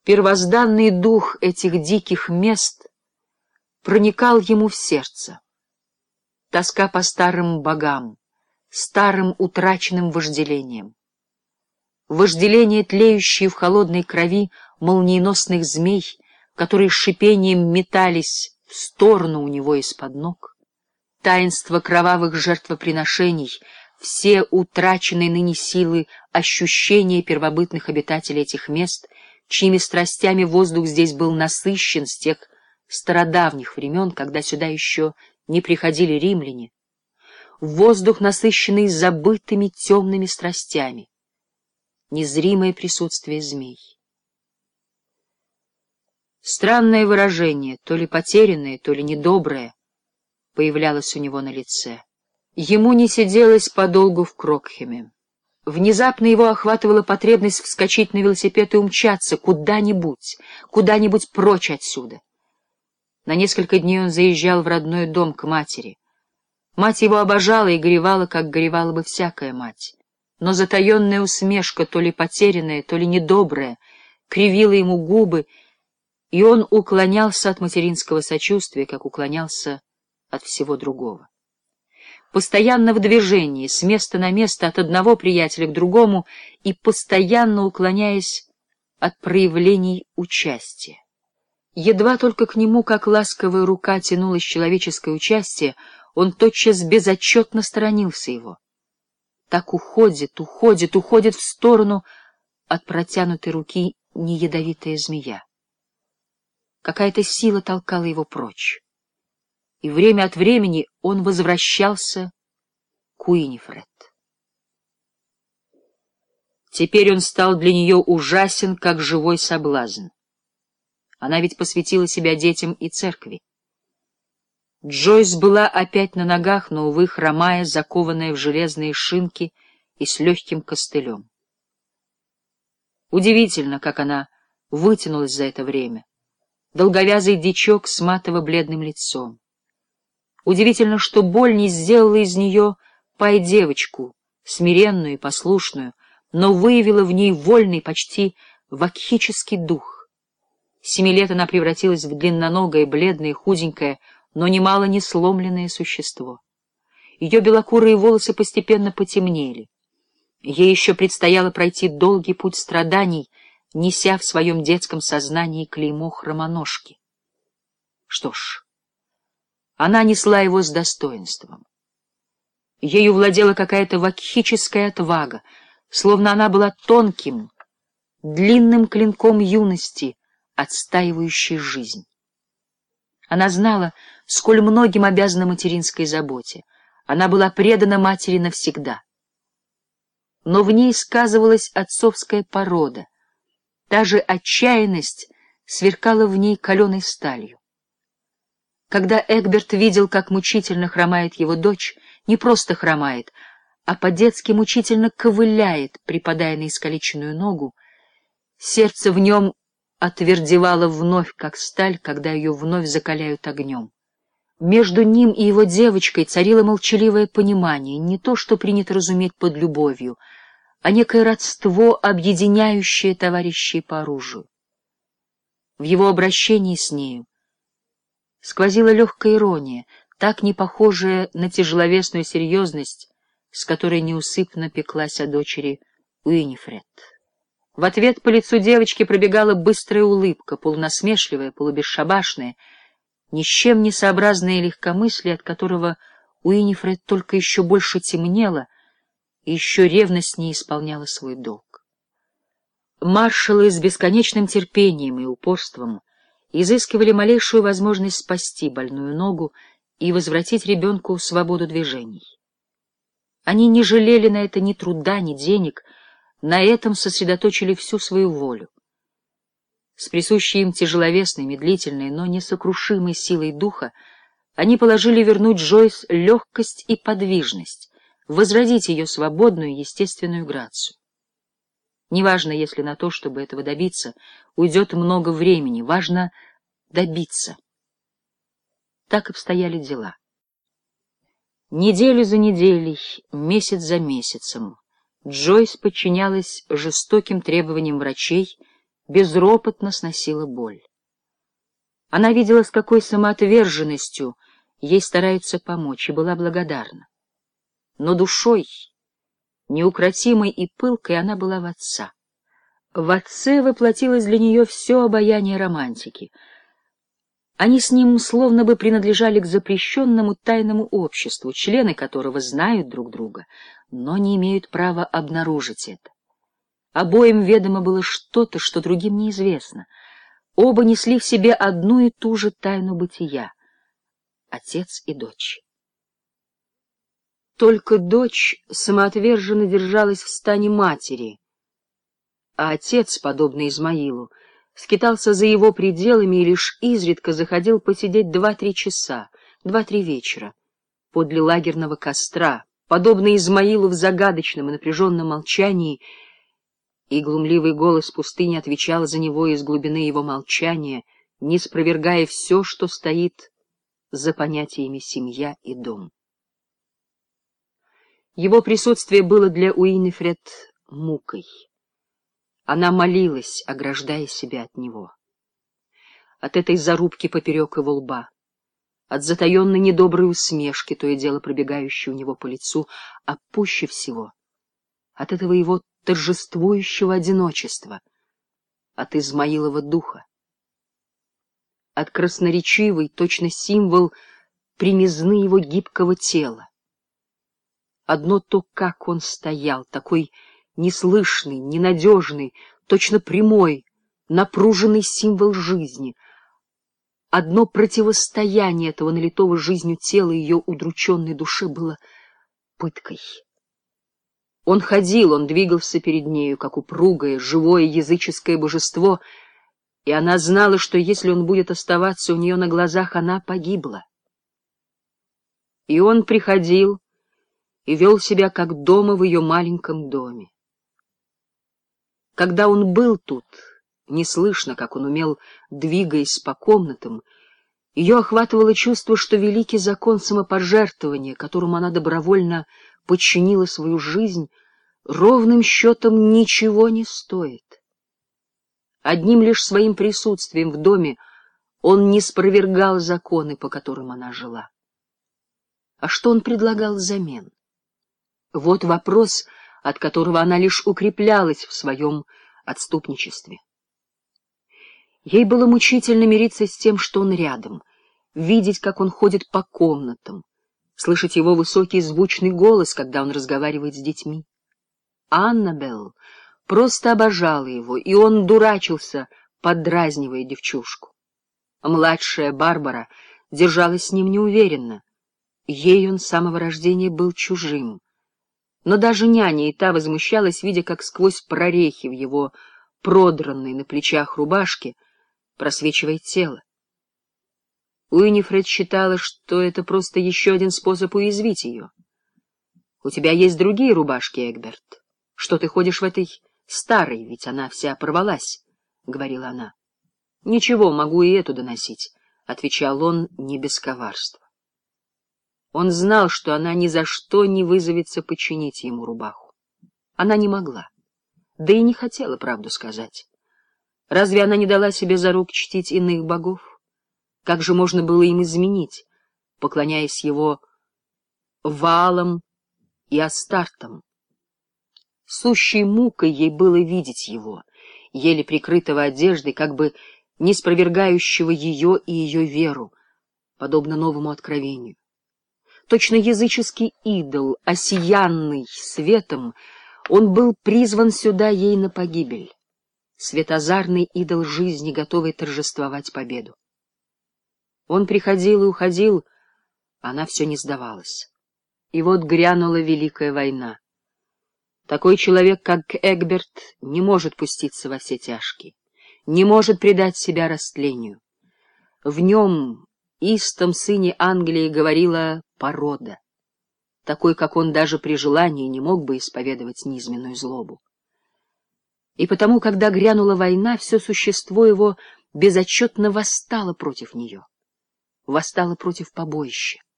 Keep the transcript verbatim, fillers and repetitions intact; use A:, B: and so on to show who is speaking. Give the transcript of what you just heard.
A: Первозданный дух этих диких мест проникал ему в сердце. Тоска по старым богам, старым утраченным вожделением. Вожделение, тлеющее в холодной крови молниеносных змей, которые с шипением метались в сторону у него из-под ног. Таинство кровавых жертвоприношений, все утраченные ныне силы, ощущения первобытных обитателей этих мест, чьими страстями воздух здесь был насыщен с тех стародавних времен, когда сюда еще не приходили римляне. Воздух, насыщенный забытыми темными страстями. Незримое присутствие змей. Странное выражение, то ли потерянное, то ли недоброе, появлялось у него на лице. Ему не сиделось подолгу в Крокхеме. Внезапно его охватывала потребность вскочить на велосипед и умчаться куда-нибудь, куда-нибудь прочь отсюда. На несколько дней он заезжал в родной дом к матери. Мать его обожала и горевала, как горевала бы всякая мать. Но затаенная усмешка, то ли потерянная, то ли недобрая, кривила ему губы, и он уклонялся от материнского сочувствия, как уклонялся от всего другого. Постоянно в движении, с места на место, от одного приятеля к другому, и постоянно уклоняясь от проявлений участия. Едва только к нему, как ласковая рука, тянулось человеческое участие, он тотчас безотчетно сторонился его. Так уходит, уходит, уходит в сторону от протянутой руки неядовитая змея. Какая-то сила толкала его прочь, и время от времени он возвращался к Уинифред. Теперь он стал для нее ужасен, как живой соблазн. Она ведь посвятила себя детям и церкви. Джойс была опять на ногах, но, увы, хромая, закованная в железные шинки и с легким костылем. Удивительно, как она вытянулась за это время. Долговязый дичок с матово-бледным лицом. Удивительно, что боль не сделала из нее пай-девочку, смиренную и послушную, но выявила в ней вольный, почти вакхический дух. С семи лет она превратилась в длинноногое, бледное, худенькое, но немало не сломленное существо. Ее белокурые волосы постепенно потемнели. Ей еще предстояло пройти долгий путь страданий, неся в своем детском сознании клеймо хромоножки. Что ж, она несла его с достоинством. Ею владела какая-то вакхическая отвага, словно она была тонким, длинным клинком юности, отстаивающей жизнь. Она знала, сколь многим обязана материнской заботе. Она была предана матери навсегда. Но в ней сказывалась отцовская порода. Та же отчаянность сверкала в ней каленой сталью. Когда Эгберт видел, как мучительно хромает его дочь, не просто хромает, а по-детски мучительно ковыляет, припадая на искалеченную ногу, сердце в нем отвердевало вновь, как сталь, когда ее вновь закаляют огнем. Между ним и его девочкой царило молчаливое понимание, не то, что принято разуметь под любовью, а некое родство, объединяющее товарищей по оружию. В его обращении с нею сквозила легкая ирония, так не похожая на тяжеловесную серьезность, с которой неусыпно пеклась о дочери Уинифред. В ответ по лицу девочки пробегала быстрая улыбка, полунасмешливая, полубесшабашная, ни с чем не сообразное легкомыслие, от которого Уинифред только еще больше темнела и еще ревностнее исполняла свой долг. Маршалы с бесконечным терпением и упорством изыскивали малейшую возможность спасти больную ногу и возвратить ребенку свободу движений. Они не жалели на это ни труда, ни денег, на этом сосредоточили всю свою волю. С присущей им тяжеловесной, медлительной, но несокрушимой силой духа они положили вернуть Джойс легкость и подвижность, возродить ее свободную, естественную грацию. Неважно, если на то, чтобы этого добиться, уйдет много времени, важно добиться. Так обстояли дела. Неделю за неделей, месяц за месяцем Джойс подчинялась жестоким требованиям врачей, безропотно сносила боль. Она видела, с какой самоотверженностью ей стараются помочь, и была благодарна. Но душой, неукротимой и пылкой, она была в отца. В отце воплотилось для нее все обаяние романтики. Они с ним словно бы принадлежали к запрещенному тайному обществу, члены которого знают друг друга, но не имеют права обнаружить это. Обоим ведомо было что-то, что другим неизвестно. Оба несли в себе одну и ту же тайну бытия — отец и дочь. Только дочь самоотверженно держалась в стане матери, а отец, подобно Измаилу, скитался за его пределами и лишь изредка заходил посидеть два-три часа, два-три вечера, подле лагерного костра, подобно Измаилу в загадочном и напряженном молчании, и глумливый голос пустыни отвечал за него из глубины его молчания, не спровергая все, что стоит за понятиями семья и дом. Его присутствие было для Уинифред мукой. Она молилась, ограждая себя от него. От этой зарубки поперек его лба, от затаенной недоброй усмешки, то и дело пробегающей у него по лицу, а пуще всего от этого его торжествующего одиночества, от Измаилова духа, от красноречивой, точно символ примизны его гибкого тела. Одно то, как он стоял, такой неслышный, ненадежный, точно прямой, напруженный символ жизни. Одно противостояние этого налитого жизнью тела ее удрученной душе было пыткой. Он ходил, он двигался перед нею, как упругое, живое языческое божество, и она знала, что если он будет оставаться у нее на глазах, она погибла. И он приходил и вел себя как дома в ее маленьком доме. Когда он был тут, не слышно, как он умел, двигаясь по комнатам, ее охватывало чувство, что великий закон самопожертвования, которому она добровольно подчинила свою жизнь, ровным счетом ничего не стоит. Одним лишь своим присутствием в доме он не спровергал законы, по которым она жила. А что он предлагал взамен? Вот вопрос, от которого она лишь укреплялась в своем отступничестве. Ей было мучительно мириться с тем, что он рядом, видеть, как он ходит по комнатам, слышать его высокий звучный голос, когда он разговаривает с детьми. Аннабелл просто обожала его, и он дурачился, поддразнивая девчушку. Младшая Барбара держалась с ним неуверенно. Ей он с самого рождения был чужим. Но даже няня и та возмущалась, видя, как сквозь прорехи в его продранной на плечах рубашке просвечивает тело. Уинифред считала, что это просто еще один способ уязвить ее. — У тебя есть другие рубашки, Эгберт. Что ты ходишь в этой старой, ведь она вся порвалась, — говорила она. — Ничего, могу и эту доносить, — отвечал он не без коварства. Он знал, что она ни за что не вызовется починить ему рубаху. Она не могла, да и не хотела правду сказать. Разве она не дала себе зарук чтить иных богов? Как же можно было им изменить, поклоняясь его Ваалам и Астартам? Сущей мукой ей было видеть его, еле прикрытого одеждой, как бы не спровергающего ее и ее веру, подобно новому откровению. Точно языческий идол, осиянный светом, он был призван сюда ей на погибель. Светозарный идол жизни, готовый торжествовать победу. Он приходил и уходил, а она все не сдавалась. И вот грянула Великая война. Такой человек, как Эгберт, не может пуститься во все тяжкие, не может предать себя растлению. В нем, истом сыне Англии, говорила порода. Такой, как он, даже при желании не мог бы исповедовать низменную злобу. И потому, когда грянула война, все существо его безотчетно восстало против нее, восстало против побоища.